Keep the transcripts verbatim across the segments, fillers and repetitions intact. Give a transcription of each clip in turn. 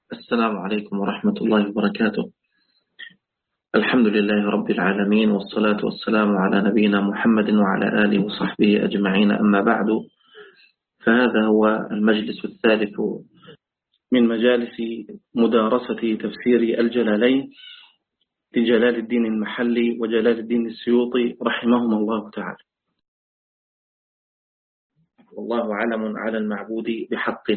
السلام عليكم ورحمة الله وبركاته. الحمد لله رب العالمين، والصلاة والسلام على نبينا محمد وعلى آله وصحبه أجمعين، أما بعد، فهذا هو المجلس الثالث من مجالس مدارسة تفسير الجلالين لجلال الدين المحلي وجلال الدين السيوطي رحمهما الله تعالى. والله علم على المعبود بحق،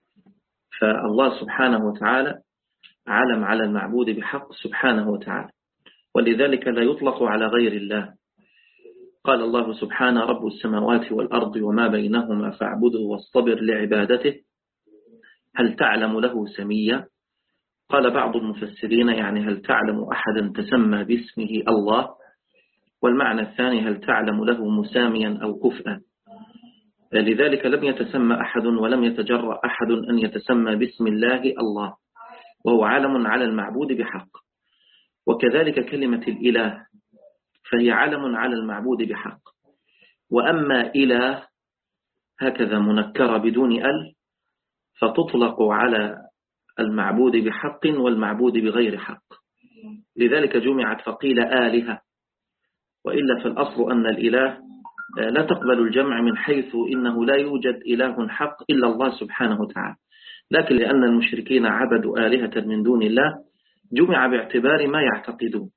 فالله سبحانه وتعالى علم على المعبود بحق سبحانه وتعالى، ولذلك لا يطلق على غير الله. قال الله سبحانه: رب السماوات والأرض وما بينهما فاعبده واصطبر لعبادته هل تعلم له سميا؟ قال بعض المفسرين: يعني هل تعلم أحدا تسمى باسمه الله؟ والمعنى الثاني: هل تعلم له مساميا أو كفءا؟ لذلك لم يتسمى أحد ولم يتجرأ أحد أن يتسمى باسم الله الله، وهو علم على المعبود بحق. وكذلك كلمة الإله فهي علم على المعبود بحق. وأما إله هكذا منكرة بدون أل فتطلق على المعبود بحق والمعبود بغير حق، لذلك جمعت فقيل آلهة. وإلا فالأصل أن الإله لا تقبل الجمع، من حيث إنه لا يوجد إله حق إلا الله سبحانه وتعالى، لكن لأن المشركين عبدوا آلهة من دون الله جمع باعتبار ما يعتقدون.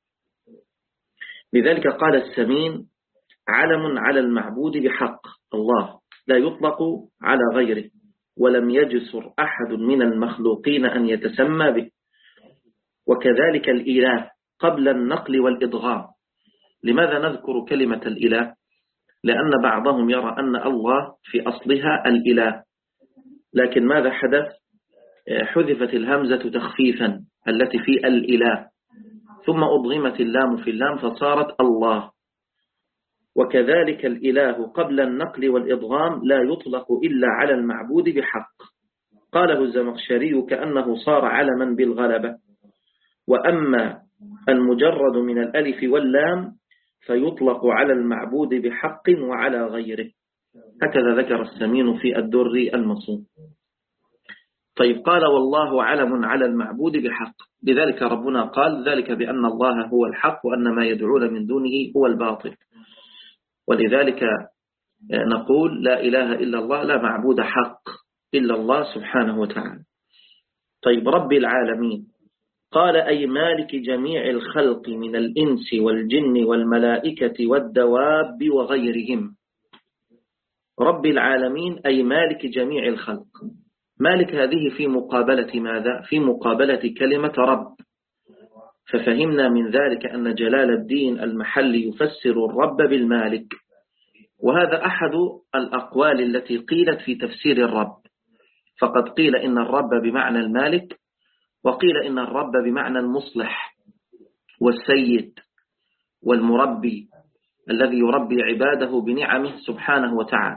لذلك قال السمين: علم على المعبود بحق الله لا يطلق على غيره، ولم يجسر أحد من المخلوقين أن يتسمى به. وكذلك الإله قبل النقل والإضغام. لماذا نذكر كلمة الإله؟ لأن بعضهم يرى أن الله في أصلها الإله، لكن ماذا حدث؟ حذفت الهمزة تخفيفا التي في الإله، ثم أضغمت اللام في اللام فصارت الله. وكذلك الإله قبل النقل والإضغام لا يطلق إلا على المعبود بحق. قاله الزمخشري: كأنه صار علما بالغلبة. وأما المجرد من الألف واللام فيطلق على المعبود بحق وعلى غيره، هكذا ذكر السمين في الدر المصون. طيب، قال: والله علم على المعبود بحق. لذلك ربنا قال: ذلك بأن الله هو الحق وأن ما يدعون من دونه هو الباطل. ولذلك نقول: لا إله إلا الله، لا معبود حق إلا الله سبحانه وتعالى. طيب، رب العالمين قال: أي مالك جميع الخلق من الإنس والجن والملائكة والدواب وغيرهم. رب العالمين أي مالك جميع الخلق. مالك هذه في مقابلة ماذا؟ في مقابلة كلمة رب. ففهمنا من ذلك أن جلال الدين المحلي يفسر الرب بالمالك، وهذا أحد الأقوال التي قيلت في تفسير الرب. فقد قيل إن الرب بمعنى المالك، وقيل إن الرب بمعنى المصلح والسيد والمربي الذي يربي عباده بنعمه سبحانه وتعالى.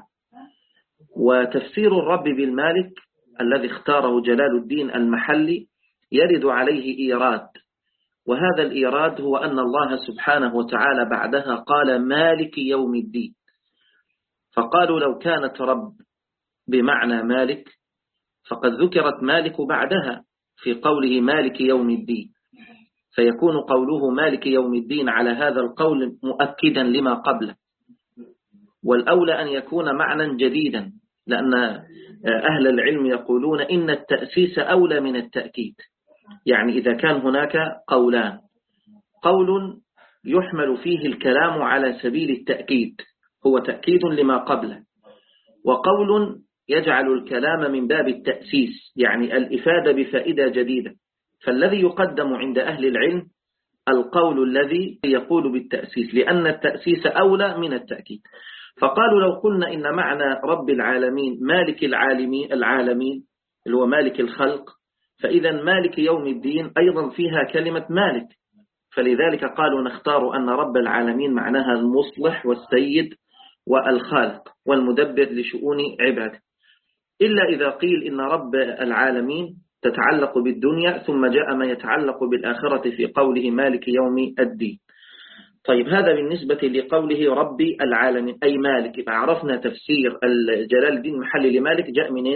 وتفسير الرب بالمالك الذي اختاره جلال الدين المحلي يرد عليه إيراد، وهذا الإيراد هو أن الله سبحانه وتعالى بعدها قال: مالك يوم الدين. فقالوا: لو كانت رب بمعنى مالك فقد ذكرت مالك بعدها في قوله مالك يوم الدين، فيكون قوله مالك يوم الدين على هذا القول مؤكدا لما قبله. والأولى أن يكون معنى جديدا، لأن أهل العلم يقولون إن التأسيس أولى من التأكيد. يعني إذا كان هناك قولان، قول يحمل فيه الكلام على سبيل التأكيد هو تأكيد لما قبله، وقول يجعل الكلام من باب التأسيس يعني الإفادة بفائدة جديدة، فالذي يقدم عند أهل العلم القول الذي يقول بالتأسيس، لأن التأسيس أولى من التأكيد. فقالوا: لو قلنا إن معنى رب العالمين مالك العالمين العالمين اللي هو مالك الخلق، فإذا مالك يوم الدين أيضا فيها كلمة مالك. فلذلك قالوا: نختار أن رب العالمين معناها المصلح والسيد والخالق والمدبر لشؤون عباده، إلا إذا قيل إن رب العالمين تتعلق بالدنيا ثم جاء ما يتعلق بالآخرة في قوله مالك يوم الدين. طيب، هذا بالنسبة لقوله ربي العالمين أي مالك. عرفنا تفسير جلال الدين المحلي لمالك جاء منين؟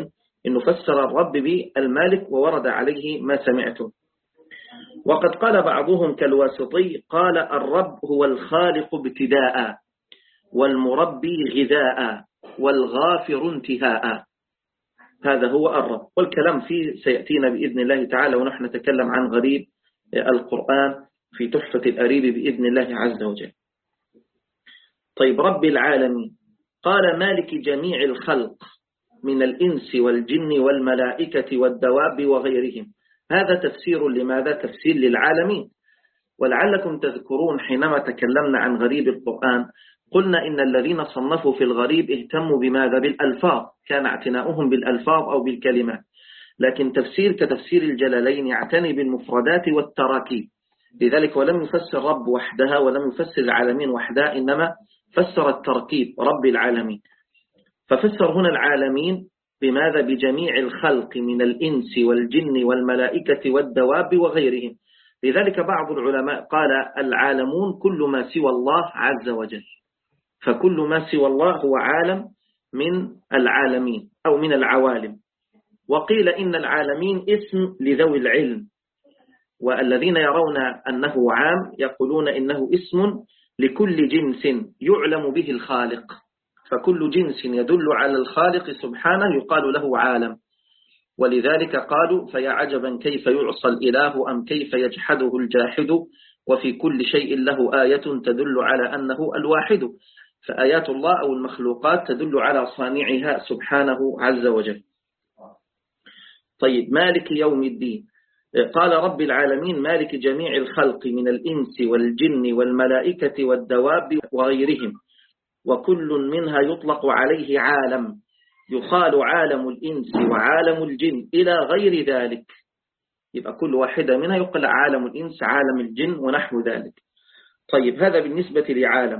إنه فسر الرب بالمالك وورد عليه ما سمعته. وقد قال بعضهم كالواسطي قال الرب هو الخالق ابتداء والمربي غذاء والغافر انتهاء. هذا هو الرب، والكلام فيه سيأتينا بإذن الله تعالى ونحن نتكلم عن غريب القرآن في تحفة الأريب بإذن الله عز وجل. طيب، رب العالمين قال مالك جميع الخلق من الإنس والجن والملائكة والدواب وغيرهم. هذا تفسير لماذا؟ تفسير للعالمين. ولعلكم تذكرون حينما تكلمنا عن غريب القرآن قلنا إن الذين صنفوا في الغريب اهتموا بماذا؟ بالألفاظ، كان اعتناؤهم بالألفاظ أو بالكلمات. لكن تفسير كتفسير الجلالين يعتني بالمفردات والتراكيب. لذلك ولم يفسر رب وحدها ولم يفسر العالمين وحدها، إنما فسر التركيب رب العالمين. ففسر هنا العالمين بماذا؟ بجميع الخلق من الإنس والجن والملائكة والدواب وغيرهم. لذلك بعض العلماء قال العالمون كل ما سوى الله عز وجل، فكل ما سوى الله هو عالم من العالمين أو من العوالم. وقيل إن العالمين اسم لذوي العلم، والذين يرون أنه عام يقولون إنه اسم لكل جنس يعلم به الخالق، فكل جنس يدل على الخالق سبحانه يقال له عالم. ولذلك قالوا فيا عجبا كيف يعصى الإله أم كيف يجحده الجاحد وفي كل شيء له آية تدل على أنه الواحد. فآيات الله أو المخلوقات تدل على صانعها سبحانه عز وجل. طيب، مالك يوم الدين قال رب العالمين مالك جميع الخلق من الإنس والجن والملائكة والدواب وغيرهم، وكل منها يطلق عليه عالم، يقال عالم الإنس وعالم الجن إلى غير ذلك. يبقى كل واحدة منها يقال عالم الإنس عالم الجن ونحو ذلك. طيب، هذا بالنسبة لعالم.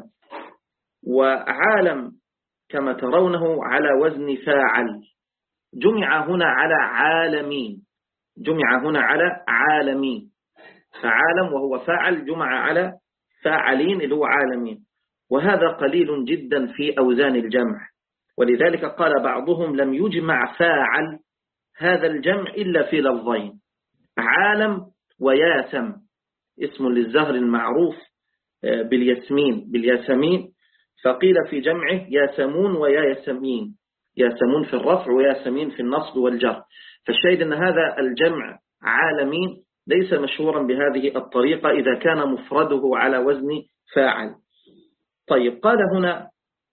وعالم كما ترونه على وزن فاعل، جمع هنا على عالمين، جمع هنا على عالمين، فعالم وهو فاعل جمع على فاعلين اللي هو عالمين. وهذا قليل جدا في أوزان الجمع، ولذلك قال بعضهم لم يجمع فاعل هذا الجمع إلا في لفظين، عالم وياسم، اسم للزهر المعروف بالياسمين بالياسمين، فقيل في جمعه ياسمون وياسمين، ياسمون في الرفع وياسمين في النصب والجر. فالشاهد أن هذا الجمع عالمين ليس مشهورا بهذه الطريقة إذا كان مفرده على وزن فاعل. طيب، قال هنا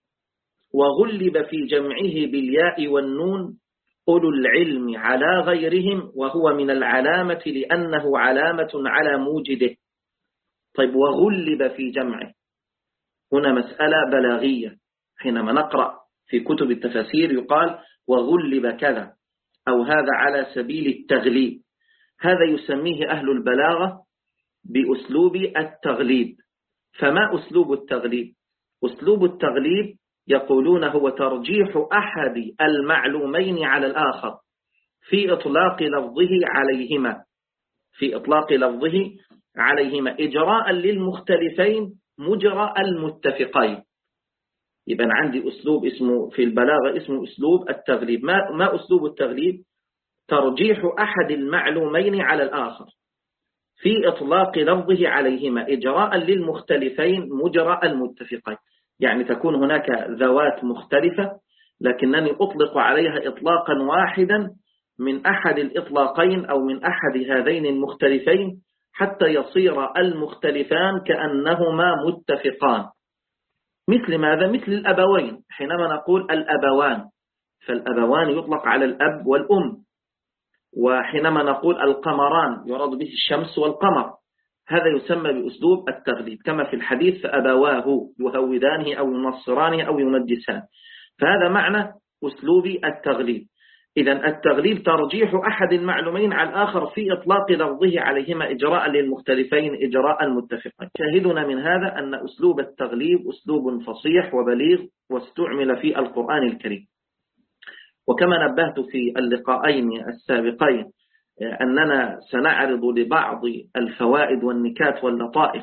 وغلب في جمعه بالياء والنون أولو العلم على غيرهم وهو من العلامة لأنه علامة على موجده. طيب، وغلب في جمعه هنا مسألة بلاغية، حينما نقرأ في كتب التفاسير يقال وغلب كذا أو هذا على سبيل التغليب، هذا يسميه أهل البلاغة بأسلوب التغليب. فما أسلوب التغليب؟ أسلوب التغليب يقولون هو ترجيح أحد المعلومين على الآخر في إطلاق لفظه عليهما، في إطلاق لفظه عليهما إجراء للمختلفين مجرى المتفقين. يبقى عندي أسلوب اسمه في البلاغة اسمه أسلوب التغليب. ما, ما أسلوب التغليب؟ ترجيح أحد المعلومين على الآخر في إطلاق لفظه عليهما إجراء للمختلفين مجرى المتفقين. يعني تكون هناك ذوات مختلفة لكنني أطلق عليها إطلاقا واحدا من أحد الإطلاقين أو من أحد هذين المختلفين حتى يصير المختلفان كأنهما متفقان. مثل ماذا؟ مثل الأبوين، حينما نقول الأبوان فالأبوان يطلق على الأب والأم، وحينما نقول القمران يراد به الشمس والقمر، هذا يسمى بأسلوب التغليب. كما في الحديث فأبواه يهودانه أو ينصرانه أو يمجسان، فهذا معنى أسلوب التغليب. إذن التغليب ترجيح أحد المعلومين على الآخر في إطلاق لفظه عليهما إجراء للمختلفين إجراء المتفقين. شاهدنا من هذا أن أسلوب التغليب أسلوب فصيح وبليغ واستعمل في القرآن الكريم. وكما نبهت في اللقاءين السابقين أننا سنعرض لبعض الفوائد والنكات واللطائف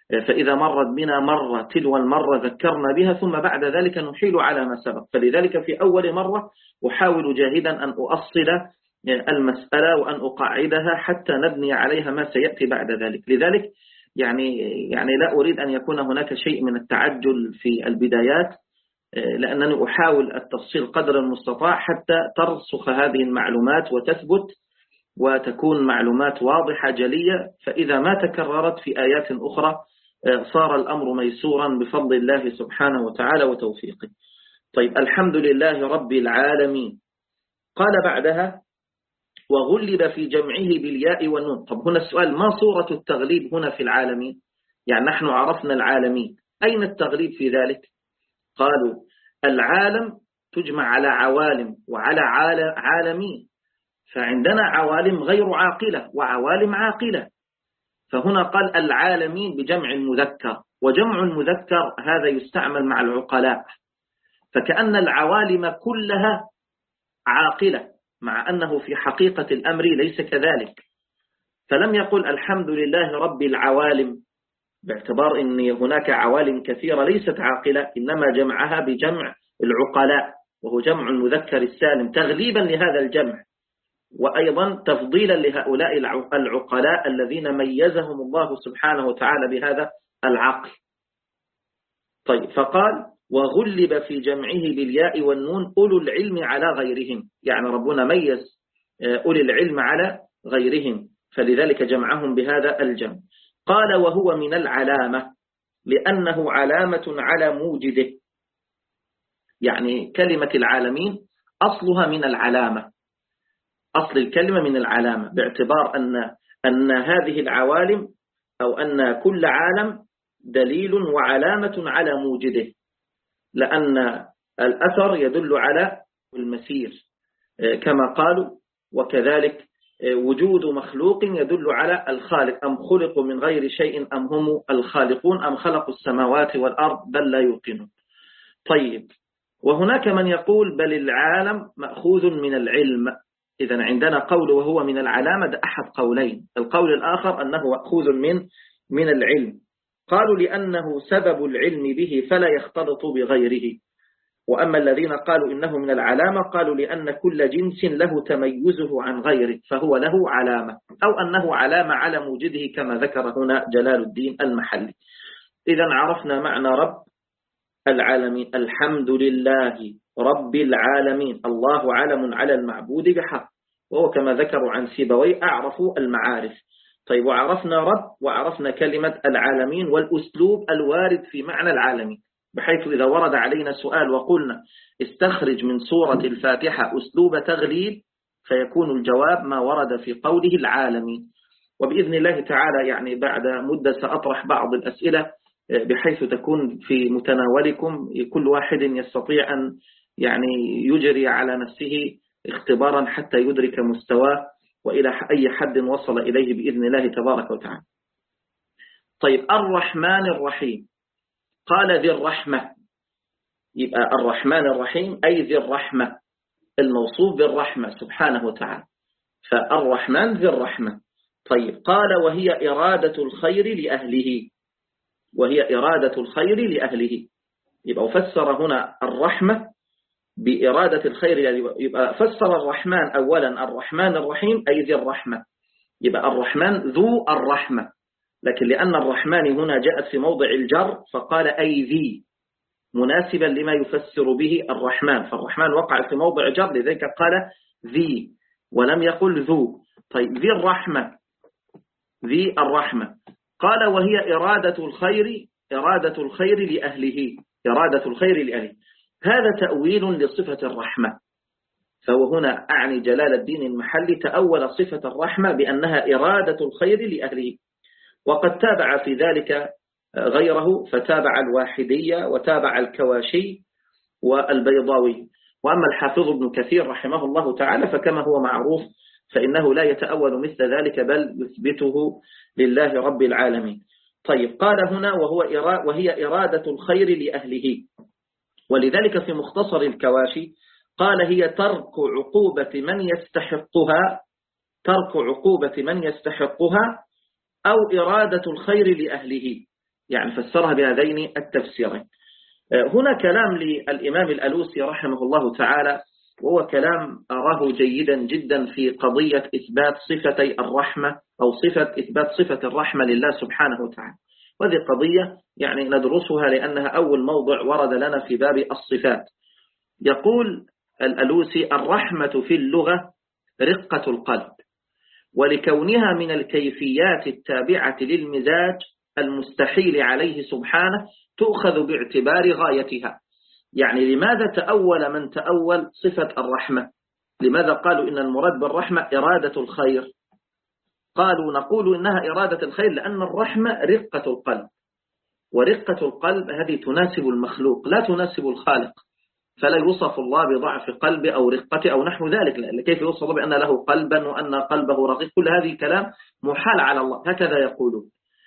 فإذا مرت بنا مرة تلو المرة ذكرنا بها، ثم بعد ذلك نحيل على ما سبق. فلذلك في أول مرة أحاول جاهدا أن أؤصل المسألة وأن أقعدها حتى نبني عليها ما سيأتي بعد ذلك. لذلك يعني يعني لا أريد أن يكون هناك شيء من التعجل في البدايات، لأنني أحاول التفصيل قدر المستطاع حتى ترسخ هذه المعلومات وتثبت وتكون معلومات واضحة جلية، فإذا ما تكررت في آيات أخرى صار الأمر ميسورا بفضل الله سبحانه وتعالى وتوفيقه. طيب، الحمد لله رب العالمين. قال بعدها وغلب في جمعه بالياء والنون. طب هنا السؤال، ما صورة التغليب هنا في العالمين؟ يعني نحن عرفنا العالمين، أين التغليب في ذلك؟ قالوا العالم تجمع على عوالم وعلى عالمين، فعندنا عوالم غير عاقلة وعوالم عاقلة، فهنا قال العالمين بجمع المذكر، وجمع المذكر هذا يستعمل مع العقلاء، فكأن العوالم كلها عاقلة، مع أنه في حقيقة الأمر ليس كذلك. فلم يقل الحمد لله رب العوالم باعتبار أن هناك عوالم كثيرة ليست عاقلة، إنما جمعها بجمع العقلاء وهو جمع المذكر السالم تغليبا لهذا الجمع، وأيضا تفضيلا لهؤلاء العقلاء الذين ميزهم الله سبحانه وتعالى بهذا العقل. طيب، فقال وغلب في جمعه بالياء والنون أولو العلم على غيرهم، يعني ربنا ميز أولي العلم على غيرهم، فلذلك جمعهم بهذا الجمع. قال وهو من العلامة لأنه علامة على موجده، يعني كلمة العالمين أصلها من العلامة، أصل الكلمة من العلامة، باعتبار أن أن هذه العوالم أو أن كل عالم دليل وعلامة على موجده، لأن الأثر يدل على المسير كما قالوا، وكذلك وجود مخلوق يدل على الخالق، أم خلقوا من غير شيء أم هم الخالقون أم خلقوا السماوات والأرض بل لا يوقنون. طيب، وهناك من يقول بل العالم مأخوذ من العلم. إذن عندنا قول وهو من العلامة، ده أحد قولين، القول الآخر أنه مأخوذ من من العلم. قالوا لأنه سبب العلم به فلا يختلط بغيره. وأما الذين قالوا إنه من العلامة قالوا لأن كل جنس له تميزه عن غيره فهو له علامة، أو أنه علامة على موجده كما ذكر هنا جلال الدين المحلي. إذن عرفنا معنى رب العالمين، الحمد لله رب العالمين، الله علم على المعبود بحق، وهو كما ذكروا عن سيبويه أعرفوا المعارف. طيب، وعرفنا رب وعرفنا كلمة العالمين والأسلوب الوارد في معنى العالمين، بحيث إذا ورد علينا سؤال وقلنا استخرج من سورة الفاتحة أسلوب تغليب، فيكون الجواب ما ورد في قوله العالمين. وبإذن الله تعالى يعني بعد مدة سأطرح بعض الأسئلة بحيث تكون في متناولكم، كل واحد يستطيع أن يعني يجري على نفسه اختبارا حتى يدرك مستواه وإلى أي حد وصل إليه بإذن الله تبارك وتعالى. طيب، الرحمن الرحيم. قال ذي الرحمة، يبقى الرحمن الرحيم أي ذي الرحمة، الموصوف بالرحمة سبحانه وتعالى، فالرحمن ذي الرحمة. طيب، قال وهي إرادة الخير لأهله، وهي إرادة الخير لأهله، يبقى فسر هنا الرحمة بإرادة الخير، يبقى فسر الرحمن أولا الرحمن الرحيم أي ذي الرحمة، يبقى الرحمن ذو الرحمة، لكن لأن الرحمن هنا جاءت في موضع الجر فقال أي ذي مناسبا لما يفسر به الرحمن، فالرحمن وقع في موضع جر لذلك قال ذي ولم يقل ذو. طيب، ذي الرحمة، ذي الرحمة. قال وهي إرادة الخير، إرادة الخير لأهله، إرادة الخير لأهله، هذا تأويل لصفة الرحمة. فهو هنا أعني جلال الدين المحلي تأول صفة الرحمة بأنها إرادة الخير لأهله، وقد تابع في ذلك غيره، فتابع الواحدية وتابع الكواشي والبيضاوي. وأما الحافظ ابن كثير رحمه الله تعالى فكما هو معروف فإنه لا يتأول مثل ذلك بل يثبته لله رب العالمين. طيب، قال هنا وهو إرا وهي إرادة الخير لأهله، ولذلك في مختصر الكواشي قال هي ترك عقوبة من يستحقها، ترك عقوبة من يستحقها أو إرادة الخير لأهله. يعني فسرها بهذين التفسيرين. هنا كلام للإمام الألوسي رحمه الله تعالى، وهو كلام أراه جيدا جدا في قضية إثبات صفتي الرحمة أو صفة إثبات صفة الرحمة لله سبحانه وتعالى. وهذه قضية يعني ندرسها لأنها أول موضع ورد لنا في باب الصفات. يقول الألوسي: الرحمة في اللغة رقة القلب، ولكونها من الكيفيات التابعة للمزاج المستحيل عليه سبحانه تؤخذ باعتبار غايتها. يعني لماذا تأول من تأول صفة الرحمة؟ لماذا قالوا إن المراد بالرحمة إرادة الخير؟ قالوا نقول إنها إرادة الخير لأن الرحمة رقة القلب، ورقة القلب هذه تناسب المخلوق لا تناسب الخالق، فلا يوصف الله بضعف قلب أو رقة أو نحو ذلك، لأن كيف يوصف الله بأن له قلبا وأن قلبه رقيق؟ كل هذه كلام محال على الله، هكذا يقولون.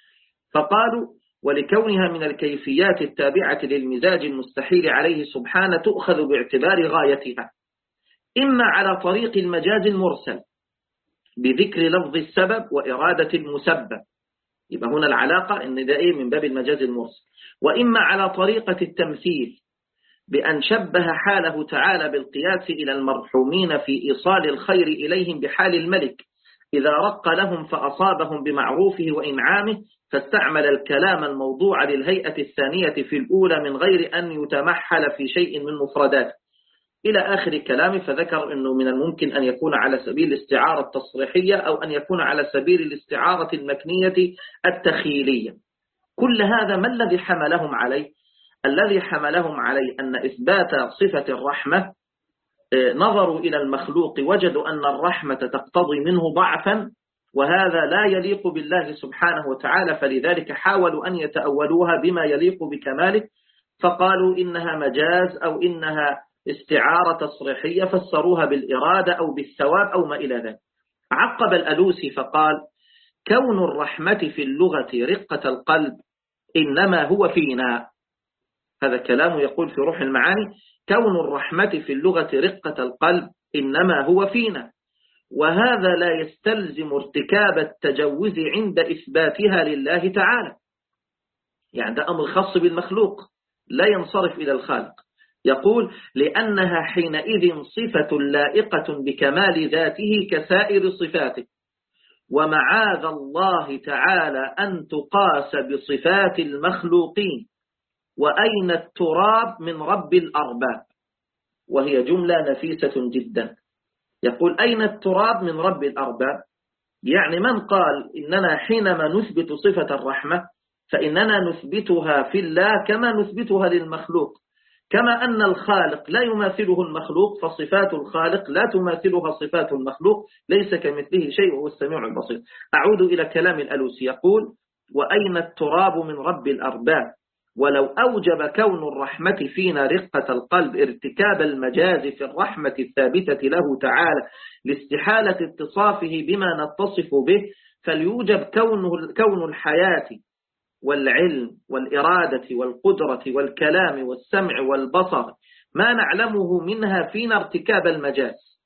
فقالوا ولكونها من الكيفيات التابعة للمزاج المستحيل عليه سبحانه تؤخذ باعتبار غايتها، إما على طريق المجاز المرسل بذكر لفظ السبب وإرادة المسبب، يبقى هنا العلاقة إن ده إيه من باب المجاز المرسل، وإما على طريقة التمثيل بأن شبه حاله تعالى بالقياس إلى المرحومين في إيصال الخير إليهم بحال الملك إذا رق لهم فأصابهم بمعروفه وإنعامه، فاستعمل الكلام الموضوع للهيئة الثانية في الأولى من غير أن يتمحل في شيء من مفرداته إلى آخر كلامه. فذكر أنه من الممكن أن يكون على سبيل الاستعارة التصريحية أو أن يكون على سبيل الاستعارة المكنية التخيلية. كل هذا ما الذي حملهم عليه؟ الذي حملهم عليه أن إثبات صفة الرحمة نظروا إلى المخلوق وجدوا أن الرحمة تقتضي منه ضعفا، وهذا لا يليق بالله سبحانه وتعالى، فلذلك حاولوا أن يتأولوها بما يليق بكماله، فقالوا إنها مجاز أو إنها استعارة تصريحية، فسروها بالإرادة أو بالثواب أو ما إلى ذلك. عقب الألوسي فقال: كون الرحمة في اللغة رقة القلب إنما هو فينا. هذا كلام يقول في روح المعاني: كون الرحمة في اللغة رقة القلب إنما هو فينا، وهذا لا يستلزم ارتكاب التجوز عند إثباتها لله تعالى. يعني ده أمر خاص بالمخلوق لا ينصرف إلى الخالق. يقول: لأنها حينئذ صفة لائقة بكمال ذاته كسائر صفاته، ومعاذ الله تعالى أن تقاس بصفات المخلوقين. وأين التراب من رب الأرباب؟ وهي جملة نفيسة جدا. يقول: أين التراب من رب الأرباب؟ يعني من قال إننا حينما نثبت صفة الرحمة فإننا نثبتها في الله كما نثبتها للمخلوق، كما أن الخالق لا يماثله المخلوق فصفات الخالق لا تماثلها صفات المخلوق، ليس كمثله شيء وهو السميع البصير. أعود إلى كلام الألوسي يقول: وأين التراب من رب الأرباب؟ ولو أوجب كون الرحمة فينا رقة القلب ارتكاب المجاز في الرحمة الثابتة له تعالى لاستحالة اتصافه بما نتصف به، فليوجب كونه كون الحياة والعلم والإرادة والقدرة والكلام والسمع والبصر ما نعلمه منها فينا ارتكاب المجاز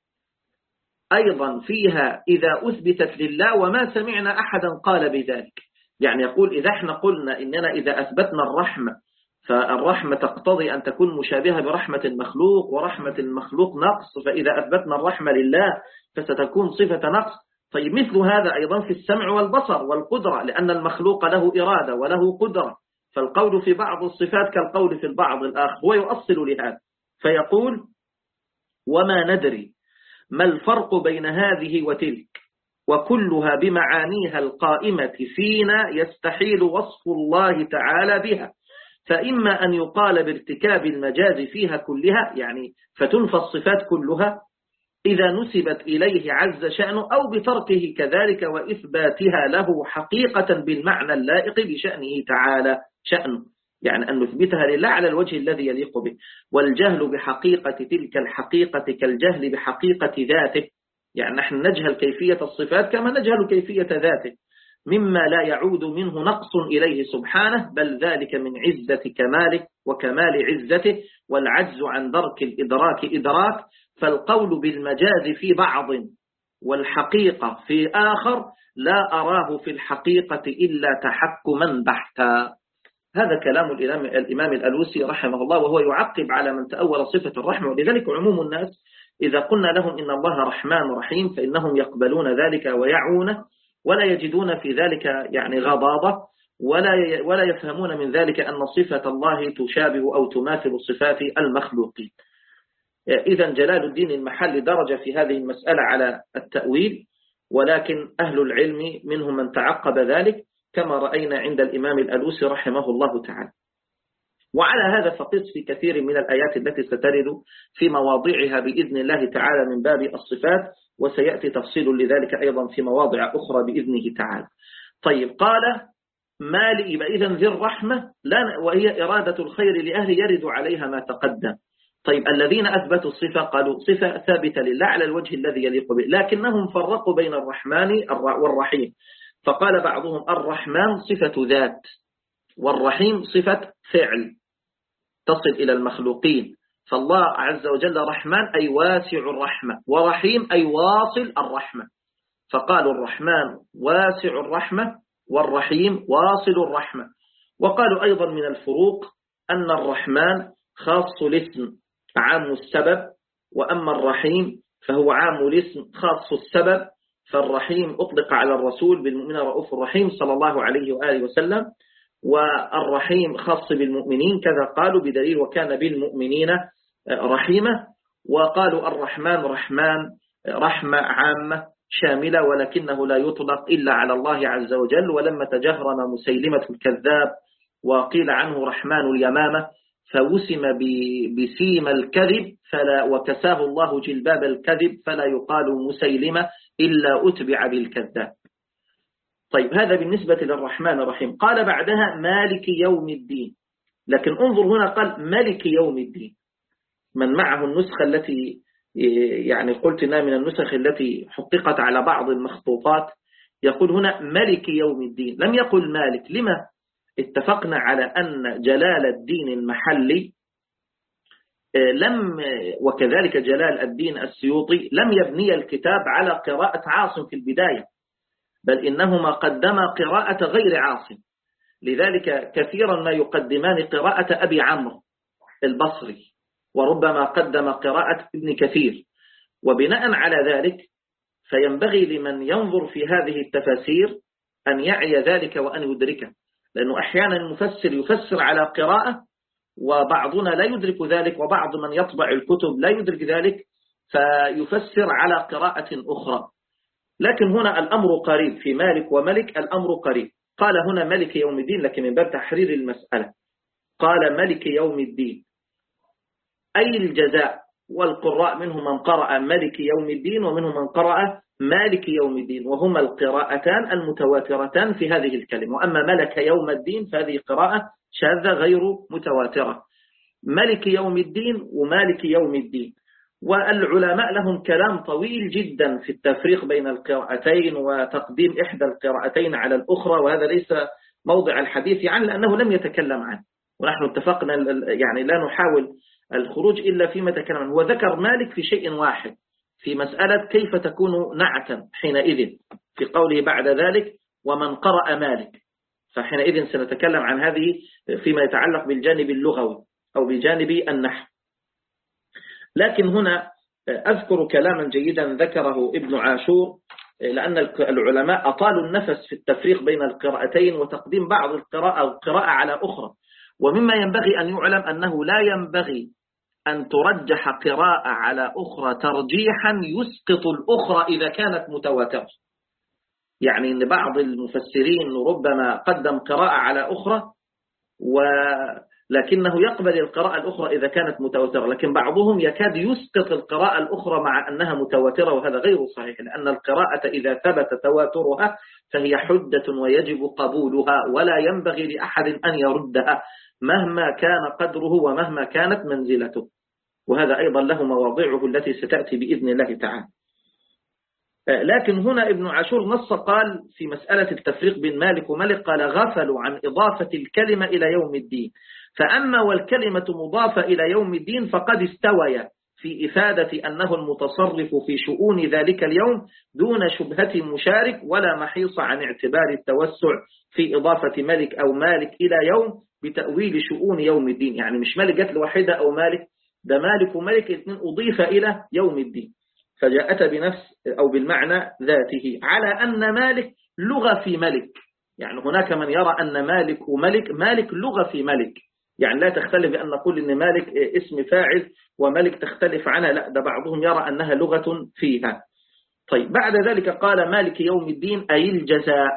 أيضا فيها إذا أثبتت لله وما سمعنا أحدا قال بذلك. يعني يقول: إذا احنا قلنا إننا إذا أثبتنا الرحمة فالرحمة تقتضي أن تكون مشابهة برحمة المخلوق، ورحمة المخلوق نقص، فإذا أثبتنا الرحمة لله فستكون صفة نقص. طيب مثل هذا أيضا في السمع والبصر والقدرة، لأن المخلوق له إرادة وله قدرة، فالقول في بعض الصفات كالقول في البعض الآخر، هو يؤصل لهذا. فيقول: وما ندري ما الفرق بين هذه وتلك، وكلها بمعانيها القائمة فينا يستحيل وصف الله تعالى بها، فإما أن يقال بارتكاب المجاز فيها كلها، يعني فتنفى الصفات كلها إذا نسبت إليه عز شأنه، أو بتركه كذلك وإثباتها له حقيقة بالمعنى اللائق بشأنه تعالى شأنه، يعني أن نثبتها لله على الوجه الذي يليق به. والجهل بحقيقة تلك الحقيقة كالجهل بحقيقة ذاته، يعني نحن نجهل كيفية الصفات كما نجهل كيفية ذاته، مما لا يعود منه نقص إليه سبحانه، بل ذلك من عزة كماله وكمال عزته، والعجز عن درك الإدراك إدراك. فالقول بالمجاز في بعض والحقيقة في آخر لا أراه في الحقيقة إلا تحكما بحتا. هذا كلام الإمام, الإمام الألوسي رحمه الله، وهو يعقب على من تأول صفة الرحمة. ولذلك عموم الناس إذا قلنا لهم إن الله رحمن رحيم فإنهم يقبلون ذلك ويعونه، ولا يجدون في ذلك يعني غضاضة، ولا ولا يفهمون من ذلك أن صفة الله تشابه أو تماثل صفات المخلوقين. إذن جلال الدين المحلي درج في هذه المسألة على التأويل، ولكن أهل العلم منهم من تعقب ذلك كما رأينا عند الإمام الألوسي رحمه الله تعالى. وعلى هذا فقس في كثير من الآيات التي سترد في مواضعها بإذن الله تعالى من باب الصفات، وسيأتي تفصيل لذلك أيضا في مواضع أخرى بإذنه تعالى. طيب، قال مالي، يبقى إذن ذي الرحمة وهي إرادة الخير لأهل يرد عليها ما تقدم. طيب، الذين أثبتوا الصفة قالوا صفة ثابتة لله على الوجه الذي يليق به، لكنهم فرقوا بين الرحمن والرحيم، فقال بعضهم الرحمن صفة ذات والرحيم صفة فعل تصل إلى المخلوقين، فالله عز وجل رحمن أي واسع الرحمة، ورحيم أي واصل الرحمة، فقالوا الرحمن واسع الرحمة والرحيم واصل الرحمة. وقالوا أيضا من الفروق أن الرحمن خاص الاسم عام السبب، وأما الرحيم فهو عام الاسم خاص السبب، فالرحيم أطلق على الرسول بالمؤمن رؤوف الرحيم صلى الله عليه وآله وسلم، والرحيم خاص بالمؤمنين كذا قالوا بدليل وكان بالمؤمنين رحيمة. وقالوا الرحمن رحمن رحمة عامة شاملة، ولكنه لا يطلق إلا على الله عز وجل. ولما تجهرم مسيلمة الكذاب وقيل عنه رحمن اليمامة فوسم بسيم الكذب فلا وكساه الله جلباب الكذب فلا يقال مسيلمة إلا أتبع بالكذاب. طيب، هذا بالنسبة للرحمن الرحيم. قال بعدها مالك يوم الدين، لكن انظر هنا قال ملك يوم الدين. من معه النسخة التي يعني قلت إنها من النسخ التي حققت على بعض المخطوطات يقول هنا ملك يوم الدين، لم يقل مالك. لما؟ اتفقنا على أن جلال الدين المحلي لم وكذلك جلال الدين السيوطي لم يبني الكتاب على قراءة عاصم في البداية، بل إنهما قدما قراءة غير عاصم، لذلك كثيرا ما يقدمان قراءة أبي عمرو البصري، وربما قدم قراءة ابن كثير. وبناء على ذلك فينبغي لمن ينظر في هذه التفاسير أن يعي ذلك وأن يدركه، لأنه أحيانا المفسر يفسر على قراءة وبعضنا لا يدرك ذلك، وبعض من يطبع الكتب لا يدرك ذلك فيفسر على قراءة أخرى. لكن هنا الأمر قريب، في مالك وملك الأمر قريب. قال هنا ملك يوم الدين لكن من باب تحرير المسألة، قال ملك يوم الدين أي الجزاء، والقراء منهم من قرأ ملك يوم الدين ومنهم من قرأ مالك يوم الدين، وهما القراءتان المتواترتان في هذه الكلمة. وأما ملك يوم الدين فهذه قراءة شاذة غير متواترة. ملك يوم الدين ومالك يوم الدين، والعلماء لهم كلام طويل جدا في التفريق بين القراءتين وتقديم إحدى القراءتين على الأخرى، وهذا ليس موضع الحديث عنه لأنه لم يتكلم عنه، ونحن اتفقنا يعني لا نحاول الخروج إلا فيما تكلم عنه. وذكر مالك في شيء واحد، في مسألة كيف تكون نعتا حينئذ، في قوله بعد ذلك ومن قرأ مالك، فحينئذ سنتكلم عن هذه فيما يتعلق بالجانب اللغوي أو بجانب النحو. لكن هنا أذكر كلاما جيدا ذكره ابن عاشور، لأن العلماء أطالوا النفس في التفريق بين القراءتين وتقديم بعض القراءة أو القراءة على أخرى. ومما ينبغي أن يعلم أنه لا ينبغي أن ترجح قراءة على أخرى ترجيحا يسقط الأخرى إذا كانت متواترة. يعني أن بعض المفسرين ربما قدم قراءة على أخرى ولكنه يقبل القراءة الأخرى إذا كانت متواترة، لكن بعضهم يكاد يسقط القراءة الأخرى مع أنها متواترة، وهذا غير صحيح، لأن القراءة إذا ثبت تواترها فهي حجة ويجب قبولها، ولا ينبغي لأحد أن يردها مهما كان قدره ومهما كانت منزلته، وهذا أيضا له مواضعه التي ستأتي بإذن الله تعالى. لكن هنا ابن عاشور نص قال في مسألة التفريق بين مالك وملك، قال غفلوا عن إضافة الكلمة إلى يوم الدين، فأما والكلمة مضافة إلى يوم الدين فقد استوى في إفادة أنه المتصرف في شؤون ذلك اليوم دون شبهة مشارك، ولا محيص عن اعتبار التوسع في إضافة ملك أو مالك إلى يوم بتأويل شؤون يوم الدين، يعني مش مالك جت لوحدة أو مالك، ده مالك وملك الاثنين أضيف إلى يوم الدين، فجاءت بنفس أو بالمعنى ذاته، على أن مالك لغة في ملك. يعني هناك من يرى أن مالك وملك، مالك لغة في ملك، يعني لا تختلف بأن نقول أن مالك اسم فاعل وملك تختلف عنها، لا، ده بعضهم يرى أنها لغة فيها. طيب بعد ذلك قال مالك يوم الدين أي الجزاء.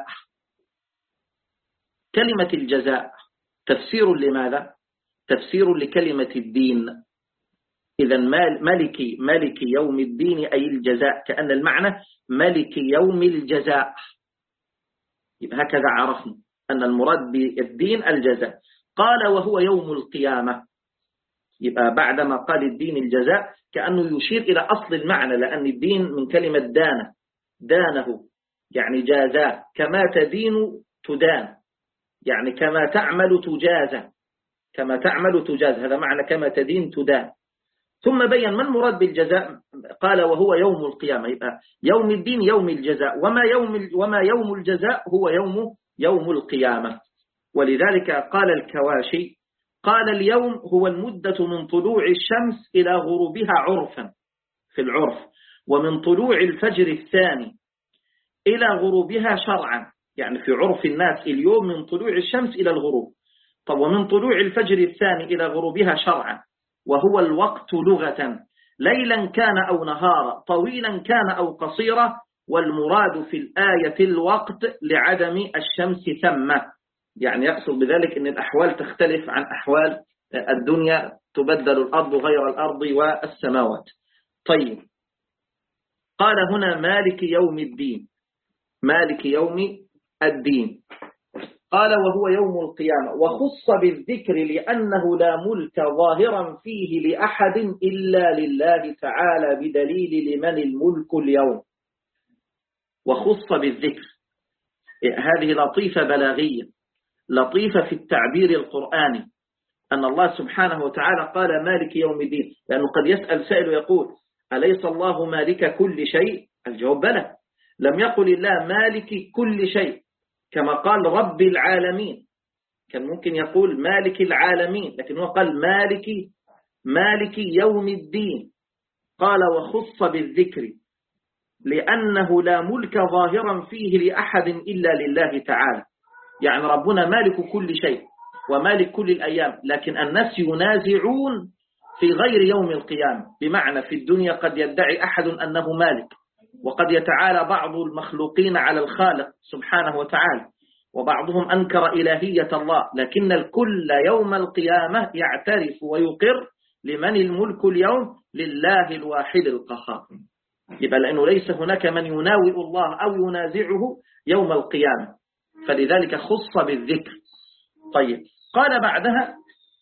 كلمة الجزاء تفسير لماذا؟ تفسير لكلمة الدين. إذا ملك ملك يوم الدين أي الجزاء، كأن المعنى ملك يوم الجزاء. هكذا عرفنا أن المراد بالدين الجزاء. قال وهو يوم القيامة، يبقى بعدما قال الدين الجزاء كأنه يشير إلى أصل المعنى، لأن الدين من كلمة دانه، دانه يعني جازاه، كما تدين تدان، يعني كما تعمل تجازى، كما تعمل تجاز، هذا معنى كما تدين تدان. ثم بين ما المراد بالجزاء، قال وهو يوم القيامة، يبقى يوم الدين يوم الجزاء، وما يوم وما يوم الجزاء هو يوم يوم القيامة. ولذلك قال الكواشي قال اليوم هو المدة من طلوع الشمس إلى غروبها عرفا في العرف، ومن طلوع الفجر الثاني إلى غروبها شرعا، يعني في عرف الناس اليوم من طلوع الشمس إلى الغروب. طب ومن طلوع الفجر الثاني إلى غروبها شرعا، وهو الوقت لغة، ليلا كان أو نهارا، طويلا كان أو قصيرا، والمراد في الآية الوقت لعدم الشمس ثم، يعني يقصد بذلك أن الأحوال تختلف عن أحوال الدنيا، تبدل الأرض غير الأرض والسماوات. طيب قال هنا مالك يوم الدين، مالك يوم الدين، قال وهو يوم القيامة، وخص بالذكر لأنه لا ملك ظاهرا فيه لأحد إلا لله تعالى، بدليل لمن الملك اليوم. وخص بالذكر، هذه لطيفة بلاغية، لطيفة في التعبير القرآني، أن الله سبحانه وتعالى قال مالك يوم الدين، لأنه قد يسأل سائل ويقول أليس الله مالك كل شيء؟ الجواب بلى، لم يقل الله مالك كل شيء كما قال رب العالمين، كان ممكن يقول مالك العالمين، لكن هو قال مالك مالك يوم الدين. قال وخص بالذكر لأنه لا ملك ظاهرا فيه لأحد إلا لله تعالى، يعني ربنا مالك كل شيء ومالك كل الأيام، لكن الناس ينازعون في غير يوم القيامة، بمعنى في الدنيا قد يدعي أحد أنه مالك، وقد يتعالى بعض المخلوقين على الخالق سبحانه وتعالى، وبعضهم أنكر إلهية الله، لكن الكل يوم القيامة يعترف ويقر لمن الملك اليوم، لله الواحد القهار. يبقى لأنه ليس هناك من يناوئ الله أو ينازعه يوم القيامة، فلذلك خص بالذكر. طيب قال بعدها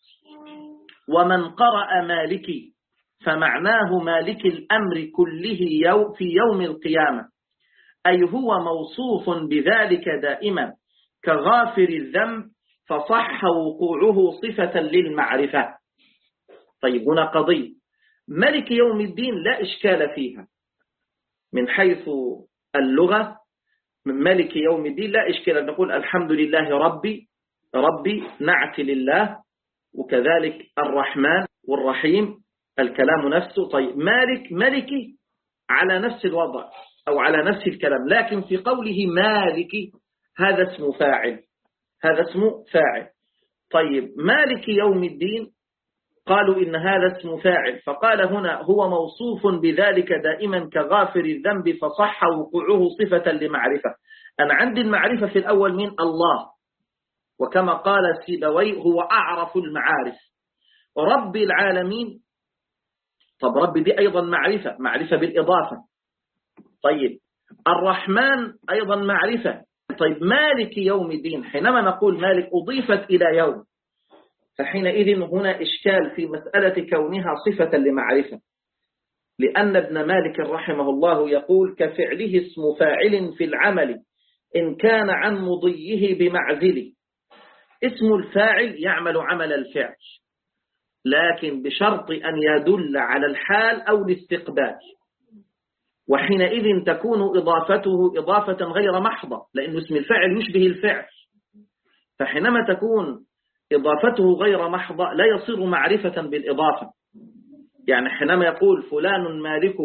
ومن قرأ مالكي، فمعناه مالك الأمر كله يوم في يوم القيامة، أي هو موصوف بذلك دائما كغافر الذنب، فصح وقوعه صفة للمعرفة. طيب هنا قضية ملك يوم الدين لا إشكال فيها من حيث اللغة، من ملك يوم الدين لا إشكال أن نقول الحمد لله ربي، ربي نعت لله، وكذلك الرحمن والرحيم الكلام نفسه. طيب مالك ملكي على نفس الوضع أو على نفس الكلام، لكن في قوله مالكي هذا اسم فاعل، هذا اسم فاعل. طيب مالك يوم الدين قالوا إن هذا اسم فاعل، فقال هنا هو موصوف بذلك دائما كغافر الذنب، فصح وقوعه صفة لمعرفة. أنا عندي المعرفة في الأول من الله، وكما قال سيبويه هو أعرف المعارف. رب العالمين، طب رب دي أيضا معرفة، معرفة بالإضافة. طيب الرحمن أيضا معرفة. طيب مالك يوم الدين، حينما نقول مالك أضيفت إلى يوم، فحينئذ هنا إشكال في مسألة كونها صفة لمعرفة، لأن ابن مالك رحمه الله يقول كفعله اسم فاعل في العمل إن كان عن مضيه بمعزله. اسم الفاعل يعمل عمل الفعل، لكن بشرط أن يدل على الحال أو الاستقبال، وحينئذ تكون إضافته إضافة غير محضة، لأن اسم الفاعل يشبه الفعل. فحينما تكون إضافته غير محضة لا يصير معرفة بالإضافة. يعني حينما يقول فلان مالك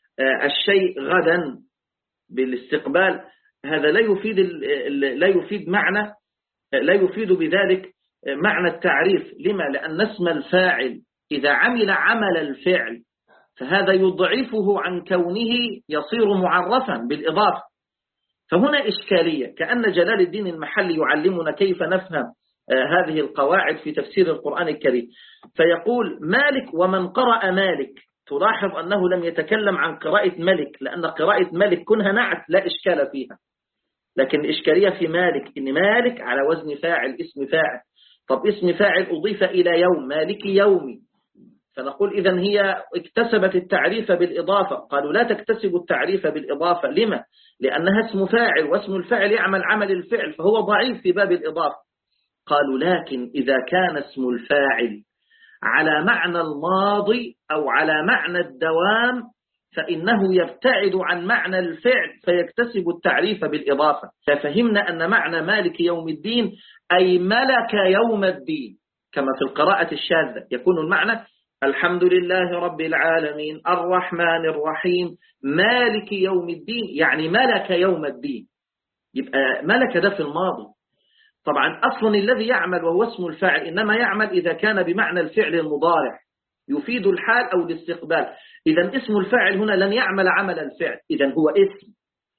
الشيء غدا بالاستقبال، هذا لا يفيد لا يفيد معنى لا يفيد بذلك معنى التعريف. لما؟ لأن اسم الفاعل إذا عمل عمل الفعل فهذا يضعفه عن كونه يصير معرفا بالإضافة. فهنا إشكالية، كأن جلال الدين المحلي يعلمنا كيف نفهم هذه القواعد في تفسير القرآن الكريم. فيقول مالك ومن قرأ مالك، تلاحظ أنه لم يتكلم عن قراءة ملك، لأن قراءة ملك كنها نعت لا إشكال فيها، لكن الإشكالية في مالك إن مالك على وزن فاعل اسم فاعل. طب اسم فاعل أضيف إلى يوم، مالك يومي، فنقول إذن هي اكتسبت التعريف بالإضافة. قالوا لا تكتسب التعريف بالإضافة. لما؟ لأنها اسم فاعل، واسم الفاعل يعمل عمل الفعل، فهو ضعيف في باب الإضافة. قالوا لكن إذا كان اسم الفاعل على معنى الماضي أو على معنى الدوام فإنه يبتعد عن معنى الفعل فيكتسب التعريف بالإضافة. ففهمنا أن معنى مالك يوم الدين أي ملك يوم الدين، كما في القراءة الشاذة يكون المعنى الحمد لله رب العالمين الرحمن الرحيم مالك يوم الدين، يعني ملك يوم الدين. يبقى ملك ده في الماضي. طبعا أصلا الذي يعمل وهو اسم الفاعل إنما يعمل إذا كان بمعنى الفعل المضارع يفيد الحال أو الاستقبال. إذا اسم الفاعل هنا لن يعمل عمل الفعل، إذا هو اسم،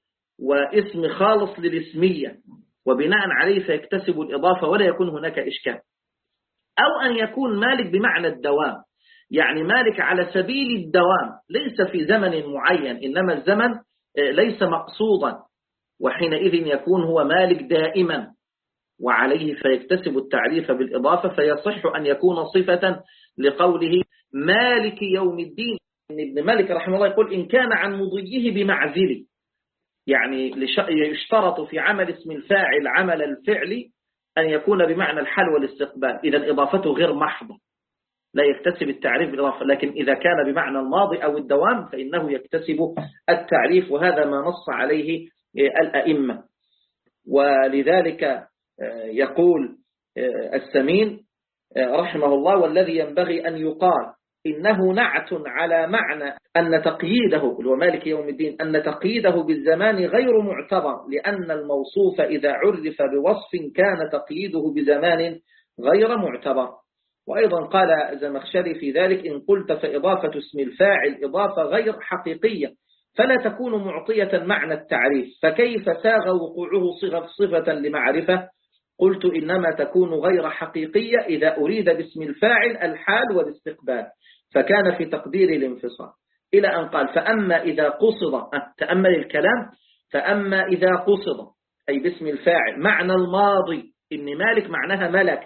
واسم خالص للاسمية، وبناء عليه فيكتسب الإضافة ولا يكون هناك إشكال. أو أن يكون مالك بمعنى الدوام، يعني مالك على سبيل الدوام ليس في زمن معين، إنما الزمن ليس مقصودا، وحينئذ يكون هو مالك دائما، وعليه فيكتسب التعريف بالإضافة، فيصح أن يكون صفة لقوله مالك يوم الدين. ابن مالك رحمه الله يقول إن كان عن مضيه بمعزله، يعني يشترط في عمل اسم الفاعل عمل الفعل أن يكون بمعنى الحال والاستقبال، إذا إضافته غير محضة لا يكتسب التعريف بالإضافة. لكن إذا كان بمعنى الماضي أو الدوام فإنه يكتسب التعريف، وهذا ما نص عليه الأئمة. ولذلك يقول السمين رحمه الله والذي ينبغي أن يقال إنه نعت على معنى أن تقييده ومالك يوم الدين أن تقييده بالزمان غير معتبر، لأن الموصوف إذا عرف بوصف كان تقييده بزمان غير معتبر. وأيضا قال زمخشري في ذلك إن قلت فإضافة اسم الفاعل إضافة غير حقيقية فلا تكون معطية معنى التعريف، فكيف ساغ وقوعه صفة, صفة لمعرفة؟ قلت إنما تكون غير حقيقية إذا أريد باسم الفاعل الحال والاستقبال، فكان في تقدير الانفصال. إلى أن قال فأما إذا قصد، تأمل الكلام، فأما إذا قصد أي باسم الفاعل معنى الماضي، إن مالك معناها ملك،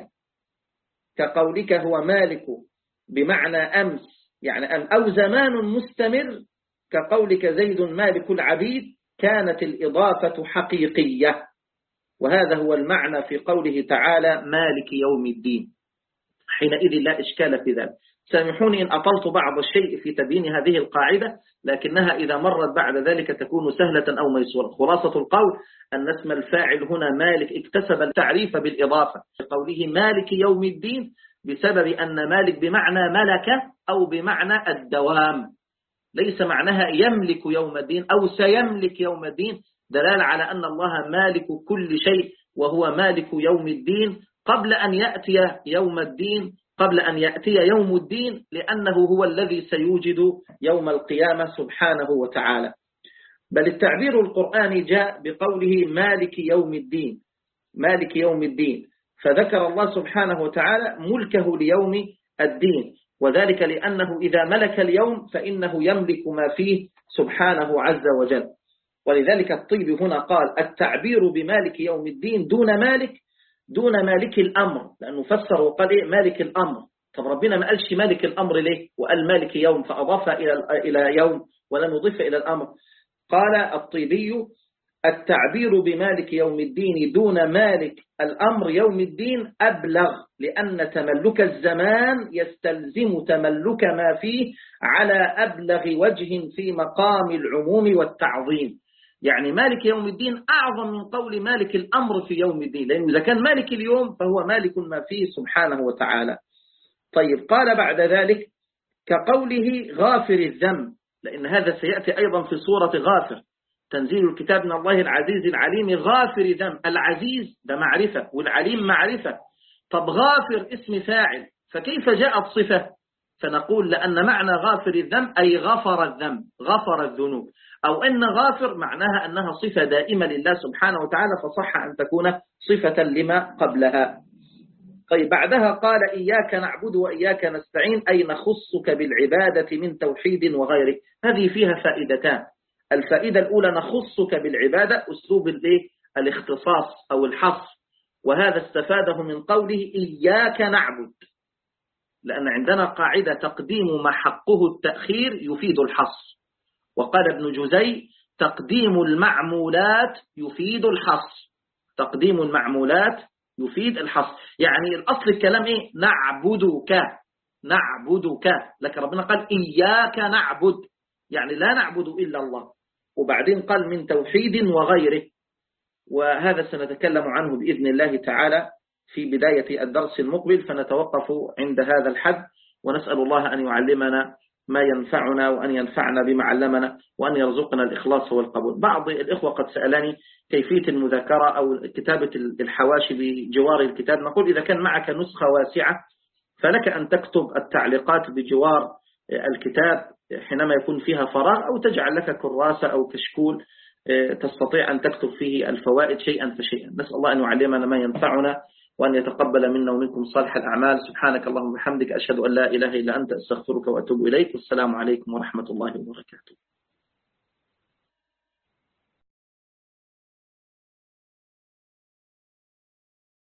كقولك هو مالك بمعنى أمس يعني أم أو زمان مستمر، كقولك زيد مالك العبيد، كانت الإضافة حقيقية. وهذا هو المعنى في قوله تعالى مالك يوم الدين، حينئذ لا إشكال في ذلك. سامحوني إن أطلت بعض الشيء في تبيين هذه القاعدة، لكنها إذا مرت بعد ذلك تكون سهلة أو ميسورة. خلاصة القول أن اسم الفاعل هنا مالك اكتسب التعريف بالإضافة في قوله مالك يوم الدين بسبب أن مالك بمعنى ملك أو بمعنى الدوام، ليس معناها يملك يوم الدين أو سيملك يوم الدين، دلالة على أن الله مالك كل شيء وهو مالك يوم الدين قبل أن يأتي يوم الدين قبل أن يأتي يوم الدين، لأنه هو الذي سيوجد يوم القيامة سبحانه وتعالى. بل التعبير القرآني جاء بقوله مالك يوم الدين، مالك يوم الدين، فذكر الله سبحانه وتعالى ملكه ليوم الدين، وذلك لأنه إذا ملك اليوم فإنه يملك ما فيه سبحانه عز وجل. ولذلك الطيب هنا قال التعبير بمالك يوم الدين دون مالك دون مالك الأمر، لأنه فسر وقال إيه مالك الأمر. طب ربنا ما قالش مالك الأمر ليه وقال مالك يوم فأضاف إلى إلى يوم ولم يضيف إلى الأمر؟ قال الطيبي التعبير بمالك يوم الدين دون مالك الأمر يوم الدين أبلغ، لأن تملك الزمان يستلزم تملك ما فيه على أبلغ وجه في مقام العموم والتعظيم. يعني مالك يوم الدين أعظم من قول مالك الأمر في يوم الدين، لأنه إذا كان مالك اليوم فهو مالك ما فيه سبحانه وتعالى. طيب قال بعد ذلك كقوله غافر الذنب، لأن هذا سيأتي أيضا في سورة غافر، تنزيل الكتاب من الله العزيز العليم غافر ذنب. العزيز ده معرفة والعليم معرفة، طب غافر اسم فاعل، فكيف جاءت صفة؟ فنقول لأن معنى غافر الذنب أي غفر الذنب، غفر الذنوب، أو أن غافر معناها أنها صفة دائمة لله سبحانه وتعالى، فصح أن تكون صفة لما قبلها. طيب بعدها قال إياك نعبد وإياك نستعين، أي نخصك بالعبادة من توحيد وغيره. هذه فيها فائدتان. الفائدة الأولى نخصك بالعبادة، أسلوب الاختصاص أو الحصر، وهذا استفاده من قوله إياك نعبد، لأن عندنا قاعدة تقديم ما حقه التأخير يفيد الحصر، وقال ابن جزي تقديم المعمولات يفيد الحصر، تقديم المعمولات يفيد الحصر. يعني الأصل الكلام إيه؟ نعبدك، نعبدك، لكن ربنا قال إياك نعبد، يعني لا نعبد إلا الله، وبعدين قال من توحيد وغيره، وهذا سنتكلم عنه بإذن الله تعالى في بداية الدرس المقبل، فنتوقف عند هذا الحد، ونسأل الله أن يعلمنا ما ينفعنا وأن ينفعنا بما علمنا وأن يرزقنا الإخلاص والقبول. بعض الإخوة قد سألني كيفية المذاكرة أو كتابة الحواشي بجوار الكتاب. نقول إذا كان معك نسخة واسعة فلك أن تكتب التعليقات بجوار الكتاب حينما يكون فيها فراغ، أو تجعل لك كراسة أو كشكول تستطيع أن تكتب فيه الفوائد شيئا فشيئا. نسأل الله أن يعلمنا ما ينفعنا وأن يتقبل منا ومنكم صالح الأعمال. سبحانك اللهم وبحمدك، أشهد أن لا إله إلا أنت، أستغفرك وأتوب إليك، والسلام عليكم ورحمة الله وبركاته.